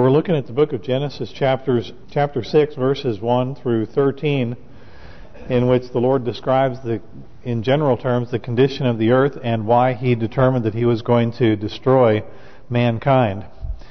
We're looking at the book of Genesis, chapter 6, verses 1 through 13, in which the Lord describes, in general terms, the condition of the earth and why He determined that He was going to destroy mankind.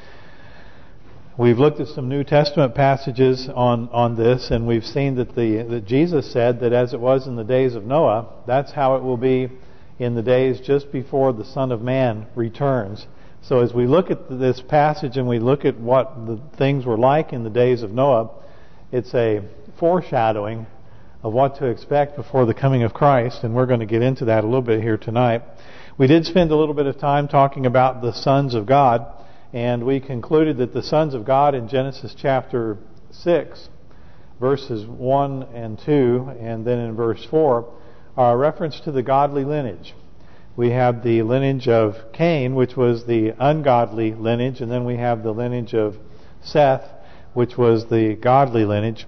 We've looked at some New Testament passages on this, and we've seen that Jesus said that as it was in the days of Noah, that's how it will be in the days just before the Son of Man returns. So as we look at this passage and we look at what the things were like in the days of Noah, it's a foreshadowing of what to expect before the coming of Christ, and we're going to get into that a little bit here tonight. We did spend a little bit of time talking about the sons of God, and we concluded that the sons of God in Genesis chapter 6, verses 1 and 2, and then in verse 4, are a reference to the godly lineage. We have the lineage of Cain, which was the ungodly lineage, and then we have the lineage of Seth, which was the godly lineage.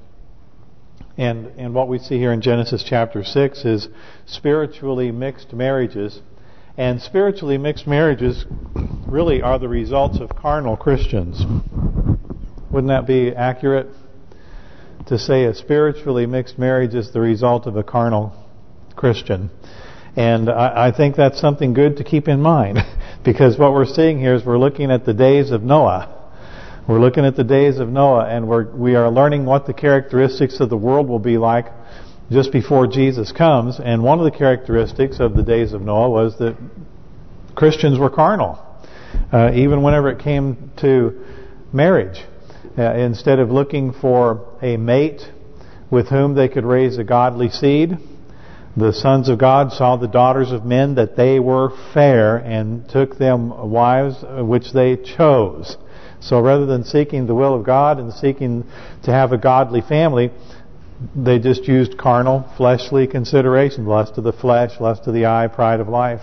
And what we see here in Genesis chapter 6 is spiritually mixed marriages. And spiritually mixed marriages really are the results of carnal Christians. Wouldn't that be accurate to say a spiritually mixed marriage is the result of a carnal Christian? And I think that's something good to keep in mind, because what we're seeing here is we're looking at the days of Noah. We're looking at the days of Noah, and we are learning what the characteristics of the world will be like just before Jesus comes. And one of the characteristics of the days of Noah was that Christians were carnal, even whenever it came to marriage. Instead of looking for a mate with whom they could raise a godly seed, the sons of God saw the daughters of men that they were fair and took them wives which they chose. So rather than seeking the will of God and seeking to have a godly family, they just used carnal, fleshly consideration, lust of the flesh, lust of the eye, pride of life.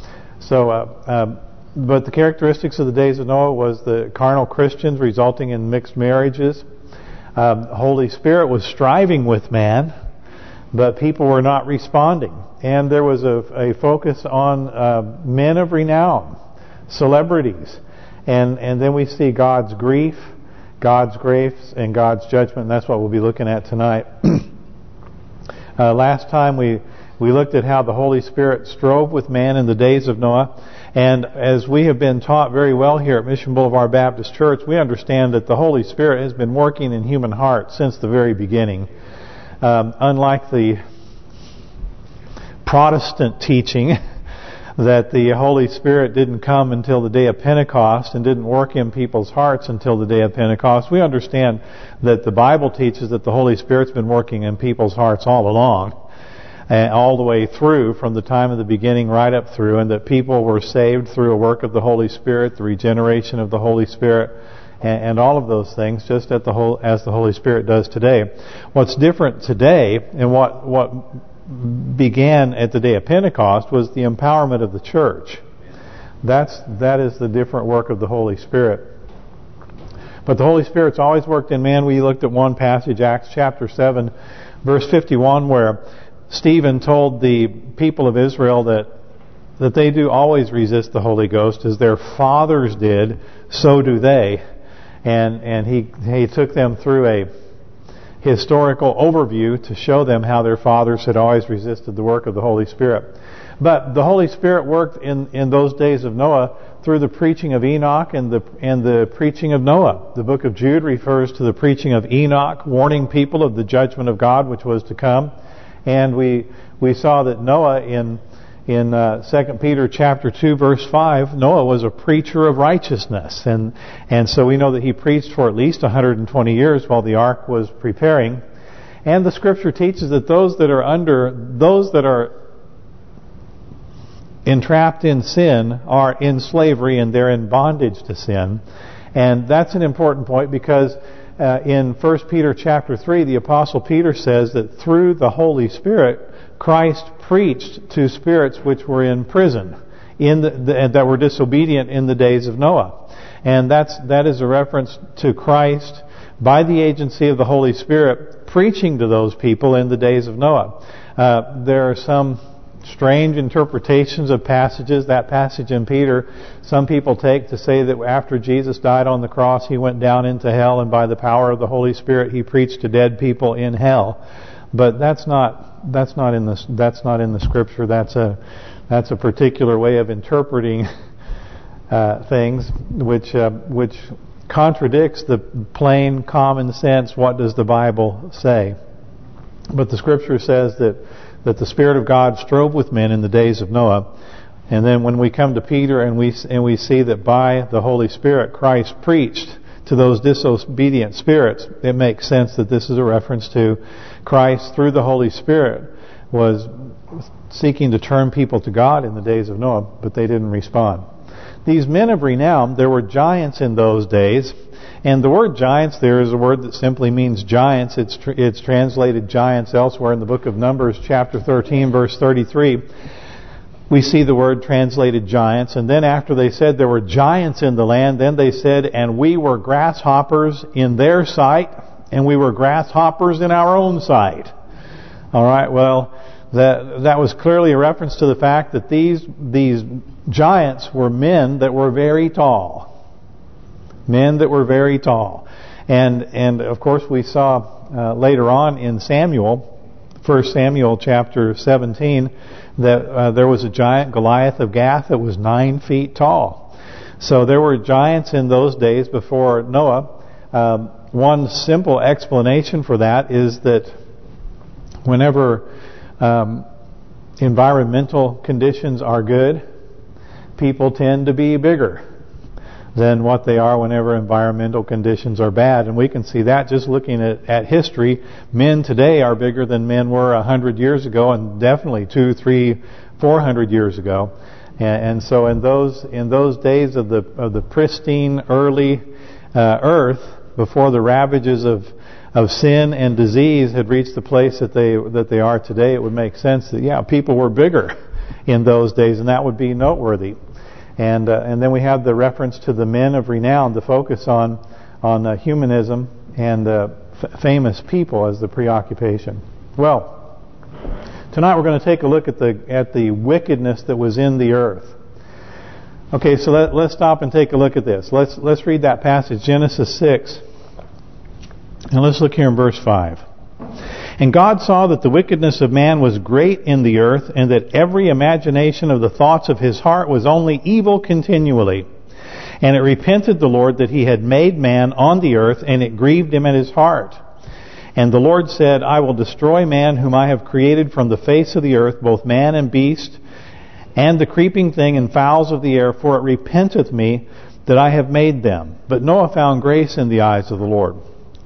So, but the characteristics of the days of Noah was the carnal Christians resulting in mixed marriages. The Holy Spirit was striving with man, but people were not responding. And there was a focus on men of renown, celebrities. And then we see God's grief, God's grace, and God's judgment. And that's what we'll be looking at tonight. Last time we looked at how the Holy Spirit strove with man in the days of Noah. And as we have been taught very well here at Mission Boulevard Baptist Church, we understand that the Holy Spirit has been working in human hearts since the very beginning. Unlike the Protestant teaching that the Holy Spirit didn't come until the day of Pentecost and didn't work in people's hearts until the day of Pentecost, we understand that the Bible teaches that the Holy Spirit's been working in people's hearts all along, all the way through, from the time of the beginning right up through, and that people were saved through a work of the Holy Spirit, the regeneration of the Holy Spirit, and all of those things, just as the Holy Spirit does today. What's different today, and what began at the day of Pentecost, was the empowerment of the church. That is the different work of the Holy Spirit. But the Holy Spirit's always worked in man. We looked at one passage, Acts chapter 7, verse 51, where Stephen told the people of Israel that they do always resist the Holy Ghost, as their fathers did, so do they. And he took them through a historical overview to show them how their fathers had always resisted the work of the Holy Spirit. But the Holy Spirit worked in those days of Noah through the preaching of Enoch and the preaching of Noah. The book of Jude refers to the preaching of Enoch, warning people of the judgment of God which was to come. And we saw that Noah in 2 Peter chapter 2 verse 5, Noah was a preacher of righteousness, and so we know that he preached for at least 120 years while the ark was preparing. And the Scripture teaches that those that are entrapped in sin are in slavery and they're in bondage to sin. And that's an important point, because in 1 Peter chapter 3, the Apostle Peter says that through the Holy Spirit, Christ preached to spirits which were in prison, that were disobedient in the days of Noah. And that is a reference to Christ by the agency of the Holy Spirit preaching to those people in the days of Noah. There are some strange interpretations of passages. That passage in Peter, some people take to say that after Jesus died on the cross, He went down into hell, and by the power of the Holy Spirit, He preached to dead people in hell. But that's not in the Scripture. That's a particular way of interpreting things, which contradicts the plain common sense. What does the Bible say? But the Scripture says that the Spirit of God strove with men in the days of Noah. And then when we come to Peter and we see that by the Holy Spirit Christ preached to those disobedient spirits, it makes sense that this is a reference to Christ through the Holy Spirit was seeking to turn people to God in the days of Noah, but they didn't respond. These men of renown, there were giants in those days, and the word giants there is a word that simply means giants. It's translated giants elsewhere in the book of Numbers, chapter 13, verse 33. We see the word translated giants, and then after they said there were giants in the land, then they said, and we were grasshoppers in their sight, and we were grasshoppers in our own sight. All right, well, that was clearly a reference to the fact that these giants were men that were very tall. Men that were very tall. And of course we saw later on in Samuel, 1 Samuel chapter 17, that there was a giant, Goliath of Gath, that was 9 feet tall. So there were giants in those days before Noah. One simple explanation for that is that whenever environmental conditions are good, people tend to be bigger than what they are whenever environmental conditions are bad. And we can see that just looking at history. Men today are bigger than men were 100 years ago, and definitely 200, 300, 400 years ago. And so in those days of the pristine early earth, before the ravages of sin and disease had reached the place that they are today, it would make sense that people were bigger in those days, and that would be noteworthy. And then we have the reference to the men of renown, the focus on humanism and famous people as the preoccupation. Well, tonight we're going to take a look at the wickedness that was in the earth. Okay, so let's stop and take a look at this. Let's read that passage, Genesis 6, and let's look here in verse 5. And God saw that the wickedness of man was great in the earth, and that every imagination of the thoughts of his heart was only evil continually. And it repented the Lord that He had made man on the earth, and it grieved Him at His heart. And the Lord said, I will destroy man whom I have created from the face of the earth, both man and beast, and the creeping thing and fowls of the air, for it repenteth me that I have made them. But Noah found grace in the eyes of the Lord.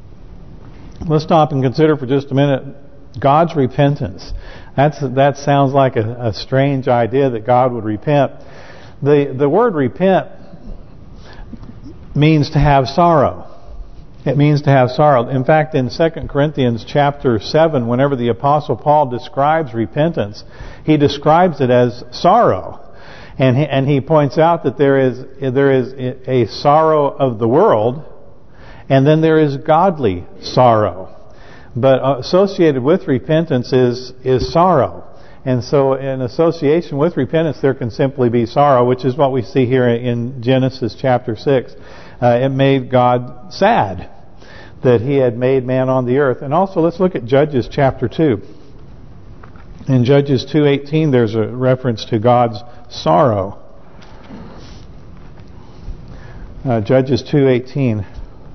Let's stop and consider for just a minute God's repentance. That sounds like a strange idea that God would repent. The word repent means to have sorrow. It means to have sorrow. In fact, in 2 Corinthians chapter 7, whenever the Apostle Paul describes repentance, he describes it as sorrow. And he points out that there is a sorrow of the world, and then there is godly sorrow. But associated with repentance is sorrow. And so in association with repentance there can simply be sorrow, which is what we see here in Genesis chapter 6. It made God sad that He had made man on the earth. And also let's look at Judges chapter 2. In Judges 2:18 there's a reference to God's sorrow. Judges 2:18.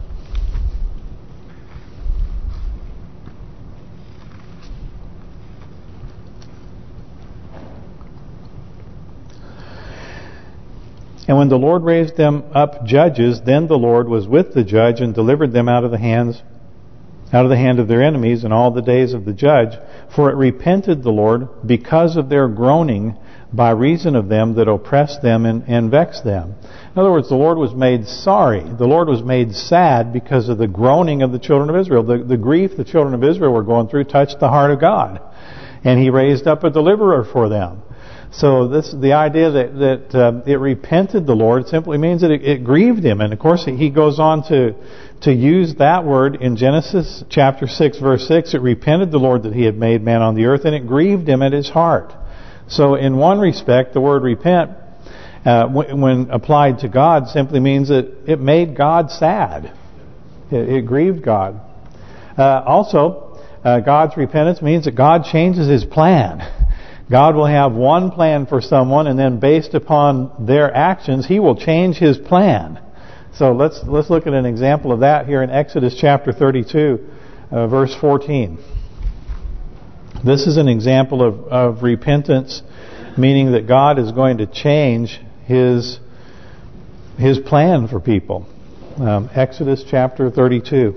And when the Lord raised them up judges, then the Lord was with the judge and delivered them out of the hand of their enemies in all the days of the judge. For it repented the Lord because of their groaning by reason of them that oppressed them and vexed them. In other words, the Lord was made sorry. The Lord was made sad because of the groaning of the children of Israel. The grief the children of Israel were going through touched the heart of God. And He raised up a deliverer for them. So the idea that it repented the Lord simply means that it grieved Him. And of course He goes on to use that word in Genesis chapter 6 verse 6. It repented the Lord that He had made man on the earth, and it grieved Him at His heart. So in one respect, the word repent, when applied to God, simply means that it made God sad. It grieved God. Also, God's repentance means that God changes His plan. God will have one plan for someone, and then based upon their actions, He will change His plan. So let's look at an example of that here in Exodus chapter 32, verse 14. This is an example of repentance, meaning that God is going to change His plan for people. Exodus chapter 32.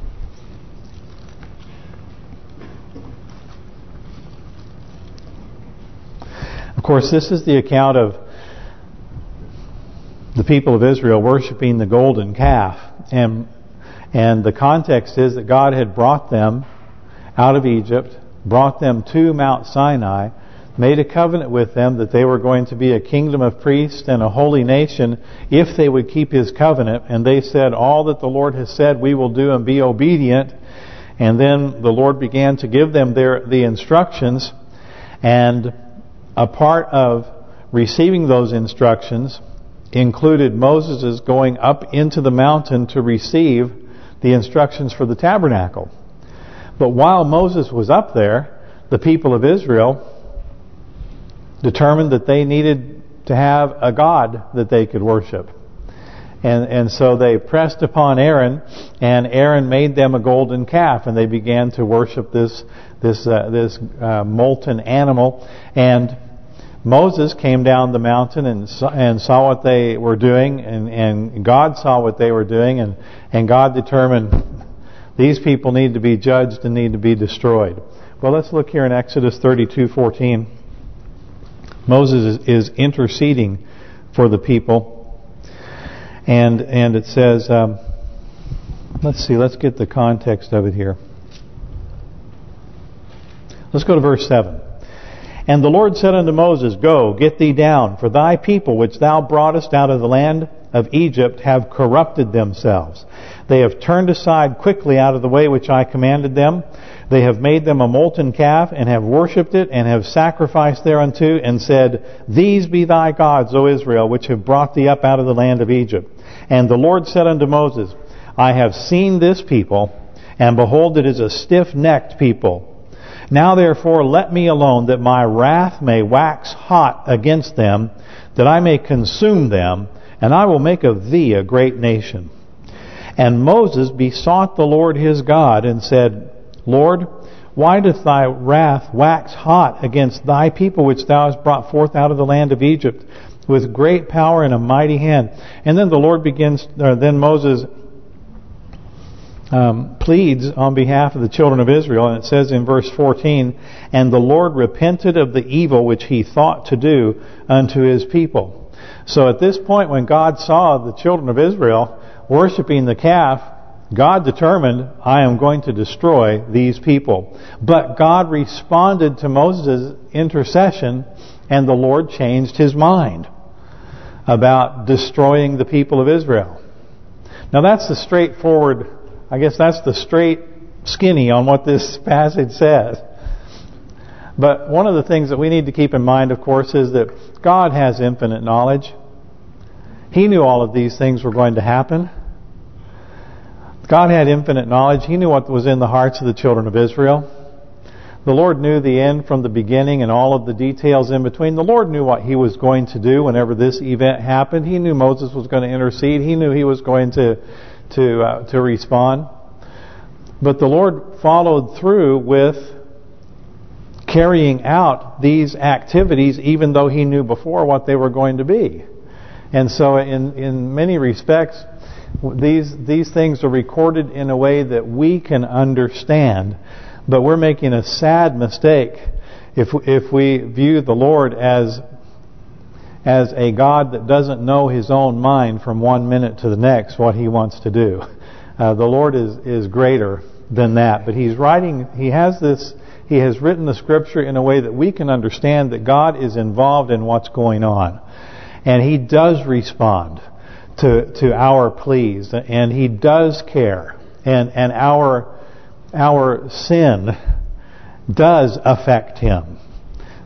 Of course, this is the account of the people of Israel worshiping the golden calf. And the context is that God had brought them out of Egypt, brought them to Mount Sinai, made a covenant with them that they were going to be a kingdom of priests and a holy nation if they would keep His covenant. And they said, all that the Lord has said we will do and be obedient. And then the Lord began to give them the instructions. And a part of receiving those instructions included Moses' going up into the mountain to receive the instructions for the tabernacle. But while Moses was up there, the people of Israel determined that they needed to have a God that they could worship. And so they pressed upon Aaron, and Aaron made them a golden calf, and they began to worship this molten animal. And Moses came down the mountain and saw what they were doing, and God saw what they were doing, and God determined these people need to be judged and need to be destroyed. Well, let's look here in Exodus 32:14. Moses is interceding for the people, and it says, let's get the context of it here. Let's go to verse 7. And the Lord said unto Moses, Go, get thee down, for thy people which thou broughtest out of the land of Egypt have corrupted themselves. They have turned aside quickly out of the way which I commanded them. They have made them a molten calf, and have worshipped it, and have sacrificed thereunto, and said, These be thy gods, O Israel, which have brought thee up out of the land of Egypt. And the Lord said unto Moses, I have seen this people, and behold, it is a stiff-necked people. Now therefore let me alone, that my wrath may wax hot against them, that I may consume them, and I will make of thee a great nation. And Moses besought the Lord his God, and said, Lord, why doth thy wrath wax hot against thy people which thou hast brought forth out of the land of Egypt, with great power and a mighty hand? And then the Lord then Moses pleads on behalf of the children of Israel, and it says in verse 14, And the Lord repented of the evil which he thought to do unto his people. So at this point, when God saw the children of Israel worshiping the calf, God determined, I am going to destroy these people. But God responded to Moses' intercession, and the Lord changed his mind about destroying the people of Israel. Now that's the straightforward, I guess that's the straight skinny on what this passage says. But one of the things that we need to keep in mind, of course, is that God has infinite knowledge. He knew all of these things were going to happen. God had infinite knowledge. He knew what was in the hearts of the children of Israel. The Lord knew the end from the beginning and all of the details in between. The Lord knew what He was going to do whenever this event happened. He knew Moses was going to intercede. He knew he was going to respond. But the Lord followed through with carrying out these activities, even though He knew before what they were going to be. And so in many respects, these things are recorded in a way that we can understand. But we're making a sad mistake if we view the Lord as a God that doesn't know His own mind from one minute to the next what He wants to do. The Lord is greater than that. But He has written the Scripture in a way that we can understand that God is involved in what's going on. And He does respond to our pleas, and He does care, and our sin does affect Him.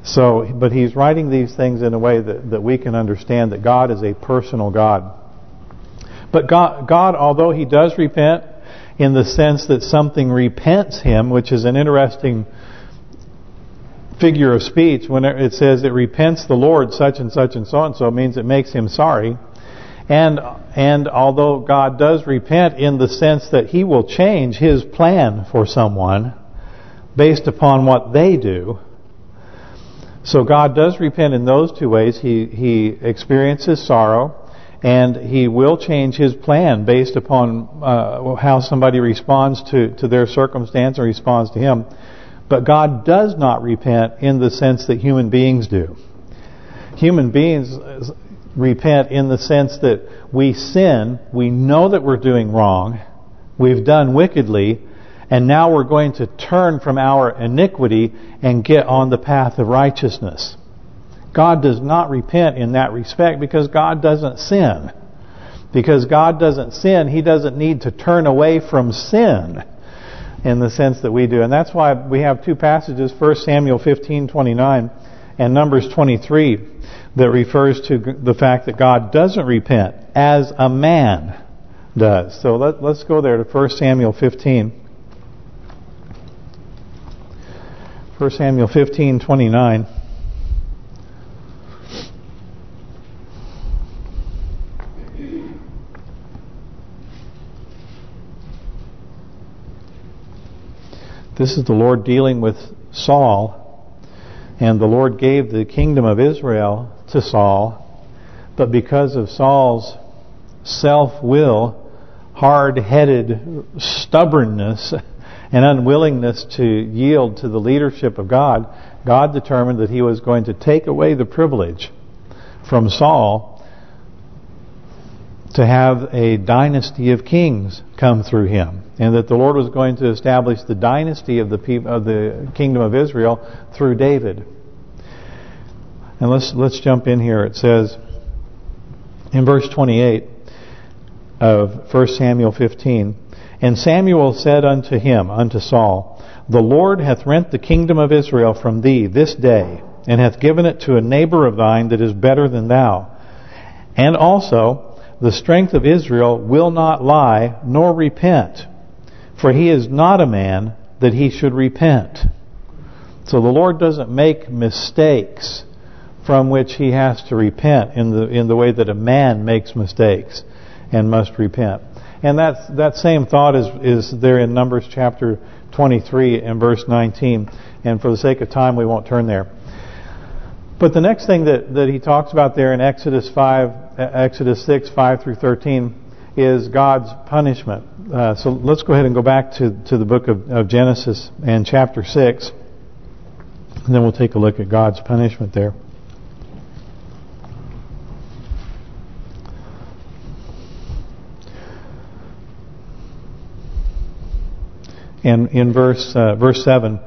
So, but he's writing these things in a way that we can understand that God is a personal God. But God, although he does repent in the sense that something repents him, which is an interesting figure of speech, when it says it repents the Lord such and such and so on, so it means it makes him sorry. And although God does repent in the sense that he will change his plan for someone based upon what they do, so God does repent in those two ways. He experiences sorrow, and he will change his plan based upon how somebody responds to their circumstance or responds to him. But God does not repent in the sense that human beings do. Human beings repent in the sense that we sin, we know that we're doing wrong, we've done wickedly, and now we're going to turn from our iniquity and get on the path of righteousness. God does not repent in that respect because God doesn't sin. Because God doesn't sin, he doesn't need to turn away from sin in the sense that we do. And that's why we have two passages, 1 Samuel 15:29 and Numbers 23, that refers to the fact that God doesn't repent as a man does. So let's go there to 1 Samuel 15. 1 Samuel 15:29. This is the Lord dealing with Saul, and the Lord gave the kingdom of Israel to Saul, but because of Saul's self-will, hard-headed stubbornness, and unwillingness to yield to the leadership of God, God determined that he was going to take away the privilege from Saul to have a dynasty of kings come through him, and that the Lord was going to establish the dynasty of the kingdom of Israel through David. And let's jump in here. It says in verse 28 of 1 Samuel 15, "And Samuel said unto him," unto Saul, "The Lord hath rent the kingdom of Israel from thee this day, and hath given it to a neighbor of thine that is better than thou. And also the strength of Israel will not lie, nor repent, for he is not a man that he should repent." So the Lord doesn't make mistakes from which he has to repent in the way that a man makes mistakes and must repent. And that same thought is there in Numbers chapter 23 and verse 19. And for the sake of time, we won't turn there. But the next thing that he talks about there in Exodus 6, 5 through 13, is God's punishment. So let's go ahead and go back to the book of Genesis and chapter 6, and then we'll take a look at God's punishment there. And in verse 7,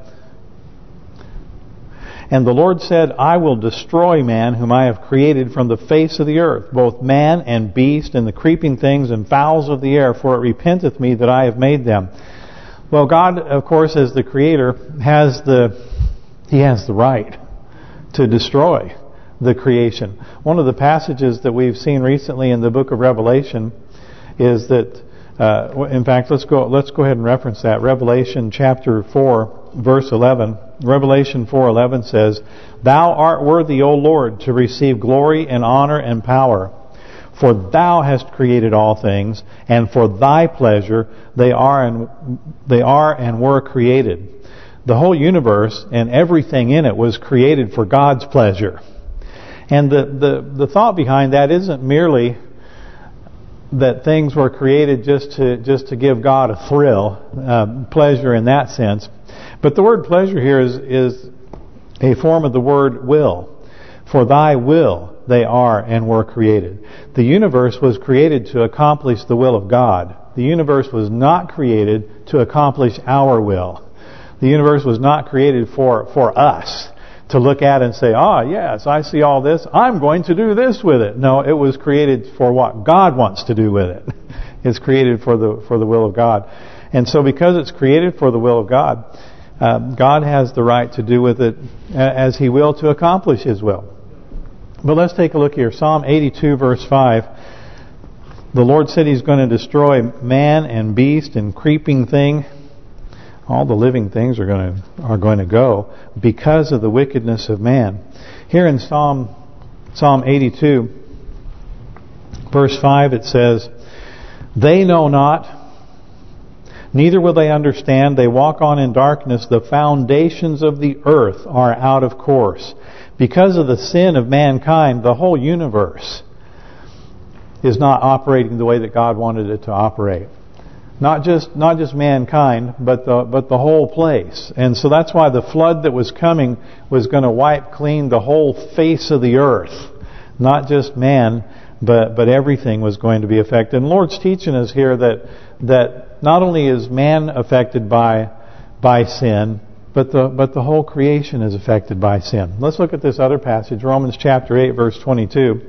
"And the Lord said, I will destroy man whom I have created from the face of the earth, both man and beast, and the creeping things and fowls of the air, for it repenteth me that I have made them." Well, God, of course, as the Creator, has the right to destroy the creation. One of the passages that we've seen recently in the book of Revelation is that, in fact, let's go ahead and reference that. Revelation chapter 4, verse 11. Revelation 4:11 says, "Thou art worthy, O Lord, to receive glory and honor and power. For thou hast created all things, and for thy pleasure they are and were created." The whole universe and everything in it was created for God's pleasure. And the thought behind that isn't merely that things were created just to give God a thrill, pleasure in that sense. But the word pleasure here is a form of the word will. For thy will they are and were created. The universe was created to accomplish the will of God. The universe was not created to accomplish our will. The universe was not created for us to look at and say, yes, I see all this, I'm going to do this with it. No, it was created for what God wants to do with it. It's created for the will of God. And so because it's created for the will of God, God has the right to do with it as He will to accomplish His will. But let's take a look here. Psalm 82 verse 5. The Lord said He's going to destroy man and beast and creeping thing. All the living things are going to go because of the wickedness of man. Here in Psalm 82 verse 5 it says, "They know not, neither will they understand. They walk on in darkness. The foundations of the earth are out of course." Because of the sin of mankind, the whole universe is not operating the way that God wanted it to operate. Not just mankind, but the whole place. And so that's why the flood that was coming was going to wipe clean the whole face of the earth. Not just man, but everything was going to be affected. And the Lord's teaching us here that not only is man affected by sin, but the whole creation is affected by sin. Let's look at this other passage, Romans chapter 8, verse 22.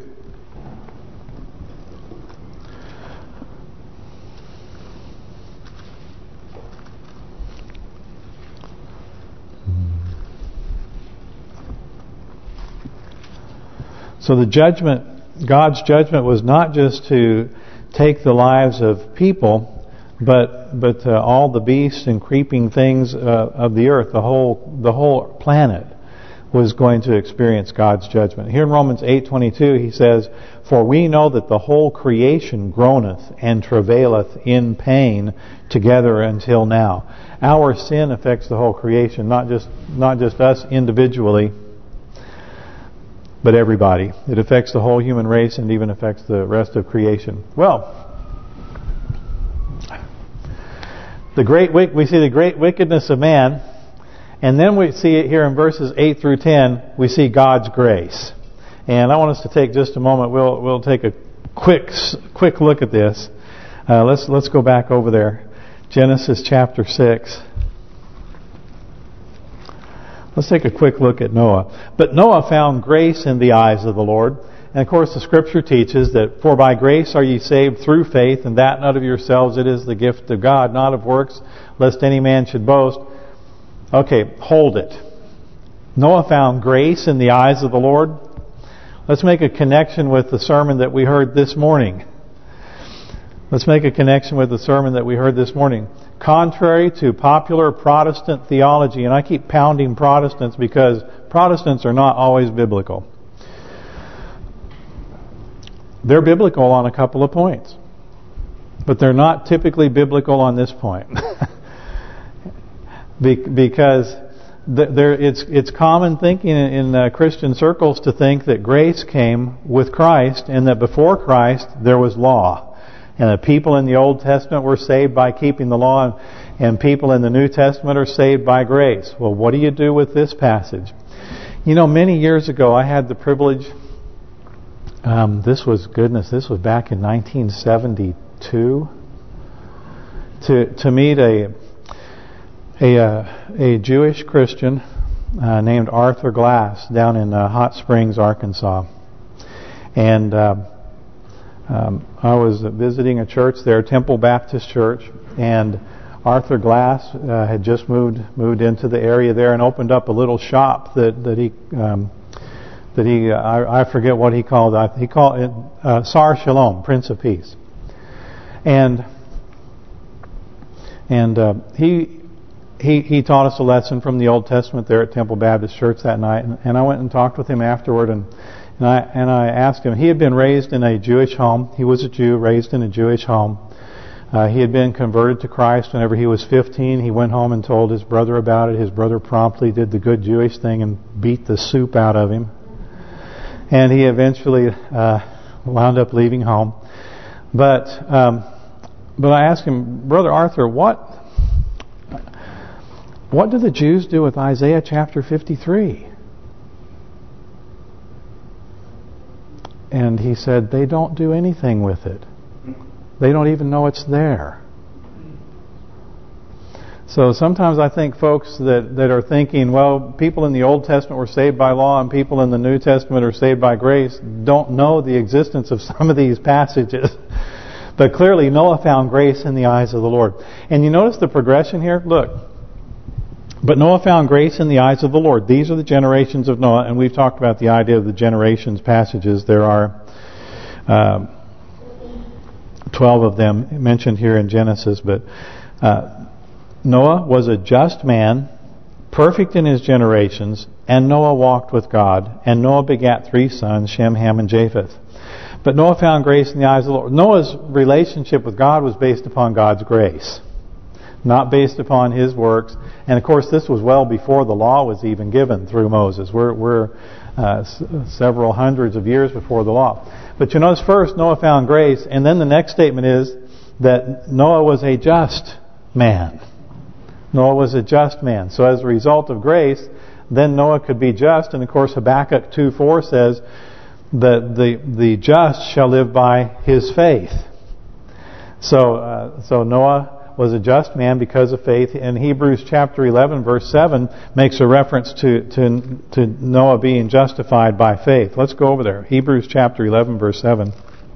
So the judgment, God's judgment, was not just to take the lives of people, but all the beasts and creeping things of the earth, the whole planet was going to experience God's judgment. Here in Romans 8:22 he says, "For we know that the whole creation groaneth and travaileth in pain together until now." Our sin affects the whole creation, not just us individually, but everybody. It affects the whole human race and even affects the rest of creation. Well, we see the great wickedness of man, and then we see it here in verses 8 through 10. We see God's grace, and I want us to take just a moment. We'll take a quick look at this. Let's go back over there, Genesis chapter 6. Let's take a quick look at Noah. But Noah found grace in the eyes of the Lord. And of course the Scripture teaches that, "For by grace are ye saved through faith, and that not of yourselves, it is the gift of God, not of works, lest any man should boast." Okay, hold it. Noah found grace in the eyes of the Lord. Let's make a connection with the sermon that we heard this morning. Contrary to popular Protestant theology, and I keep pounding Protestants because Protestants are not always biblical. They're biblical on a couple of points, but they're not typically biblical on this point. Because it's common thinking in Christian circles to think that grace came with Christ, and that before Christ there was law. And the people in the Old Testament were saved by keeping the law, and people in the New Testament are saved by grace. Well, what do you do with this passage? You know, many years ago I had the privilege, this was back in 1972, to meet a Jewish Christian named Arthur Glass down in Hot Springs, Arkansas. And I was visiting a church there, Temple Baptist Church, and Arthur Glass had just moved into the area there and opened up a little shop that he I forget what he called it. He called it Sar Shalom, Prince of Peace. And he taught us a lesson from the Old Testament there at Temple Baptist Church that night, and I went and talked with him afterward, and I asked him. He had been raised in a Jewish home. He was a Jew raised in a Jewish home. He had been converted to Christ whenever he was 15. He went home and told his brother about it. His brother promptly did the good Jewish thing and beat the soup out of him. And he eventually wound up leaving home. But I asked him, Brother Arthur, what do the Jews do with Isaiah chapter 53? And he said, they don't do anything with it. They don't even know it's there. So sometimes I think folks that are thinking, well, people in the Old Testament were saved by law and people in the New Testament are saved by grace, don't know the existence of some of these passages. But clearly Noah found grace in the eyes of the Lord. And you notice the progression here? Look, But Noah found grace in the eyes of the Lord. These are the generations of Noah, and we've talked about the idea of the generations passages. There are 12 of them mentioned here in Genesis. But Noah was a just man, perfect in his generations, and Noah walked with God. And Noah begat 3 sons, Shem, Ham, and Japheth. But Noah found grace in the eyes of the Lord. Noah's relationship with God was based upon God's grace, not based upon his works. And of course, this was well before the law was even given through Moses. We're several hundreds of years before the law. But you notice first, Noah found grace, and then the next statement is that Noah was a just man. Noah was a just man. So as a result of grace, then Noah could be just. And of course, Habakkuk 2:4 says that the just shall live by his faith. So Noah was a just man because of faith. And Hebrews chapter 11 verse 7 makes a reference to Noah being justified by faith. Let's go over there. Hebrews chapter 11 verse 7.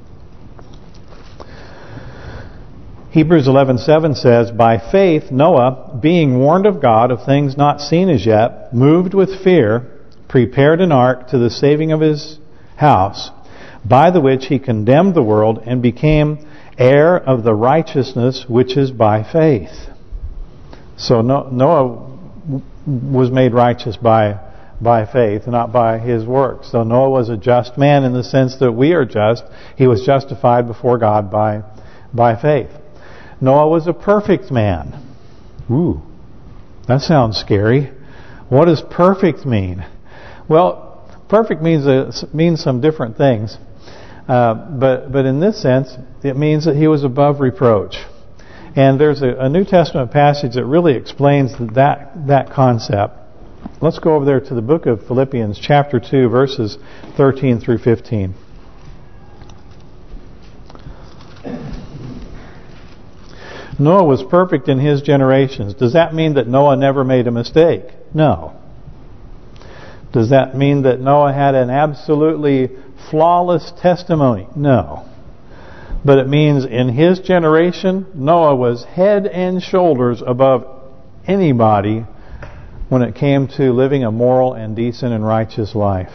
Hebrews 11:7 says, "By faith Noah, being warned of God of things not seen as yet, moved with fear, prepared an ark to the saving of his house, by the which he condemned the world and became heir of the righteousness which is by faith." So Noah was made righteous by faith, not by his works. So Noah was a just man in the sense that we are just. He was justified before God by faith. Noah was a perfect man. Ooh, that sounds scary. What does perfect mean? Well, perfect means some different things. But in this sense, it means that he was above reproach. And there's a New Testament passage that really explains that concept. Let's go over there to the book of Philippians, chapter 2, verses 13 through 15. Noah was perfect in his generations. Does that mean that Noah never made a mistake? No. Does that mean that Noah had an absolutely flawless testimony? No. But it means in his generation, Noah was head and shoulders above anybody when it came to living a moral and decent and righteous life.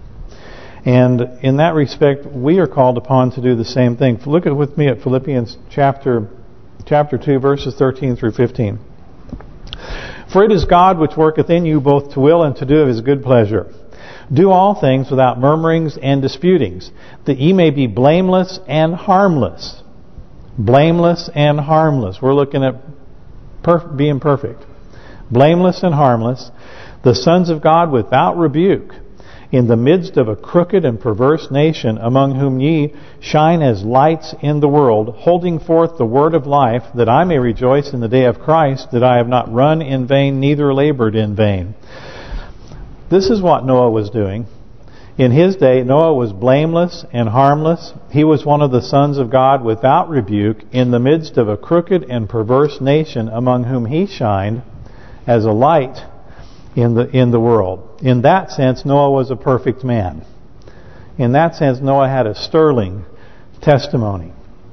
And in that respect, we are called upon to do the same thing. Look with me at Philippians chapter 2, verses 13 through 15. "For it is God which worketh in you both to will and to do of his good pleasure. Do all things without murmurings and disputings, that ye may be blameless and harmless." Blameless and harmless. We're looking at being perfect. Blameless and harmless, the sons of God without rebuke, in the midst of a crooked and perverse nation, among whom ye shine as lights in the world, holding forth the word of life, that I may rejoice in the day of Christ, that I have not run in vain, neither labored in vain. This is what Noah was doing. In his day, Noah was blameless and harmless. He was one of the sons of God without rebuke, in the midst of a crooked and perverse nation, among whom he shined as a light in the world. In that sense, Noah was a perfect man. In that sense, Noah had a sterling testimony.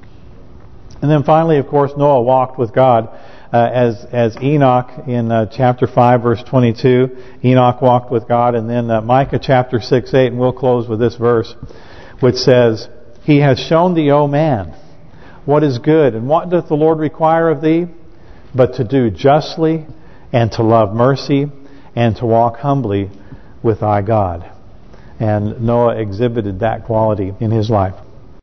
And then finally, of course, Noah walked with God as Enoch in chapter 5, verse 22. Enoch walked with God. And then Micah chapter 6:8, and we'll close with this verse, which says, "He has shown thee, O man, what is good, and what doth the Lord require of thee? But to do justly, and to love mercy, and to walk humbly with thy God." And Noah exhibited that quality in his life.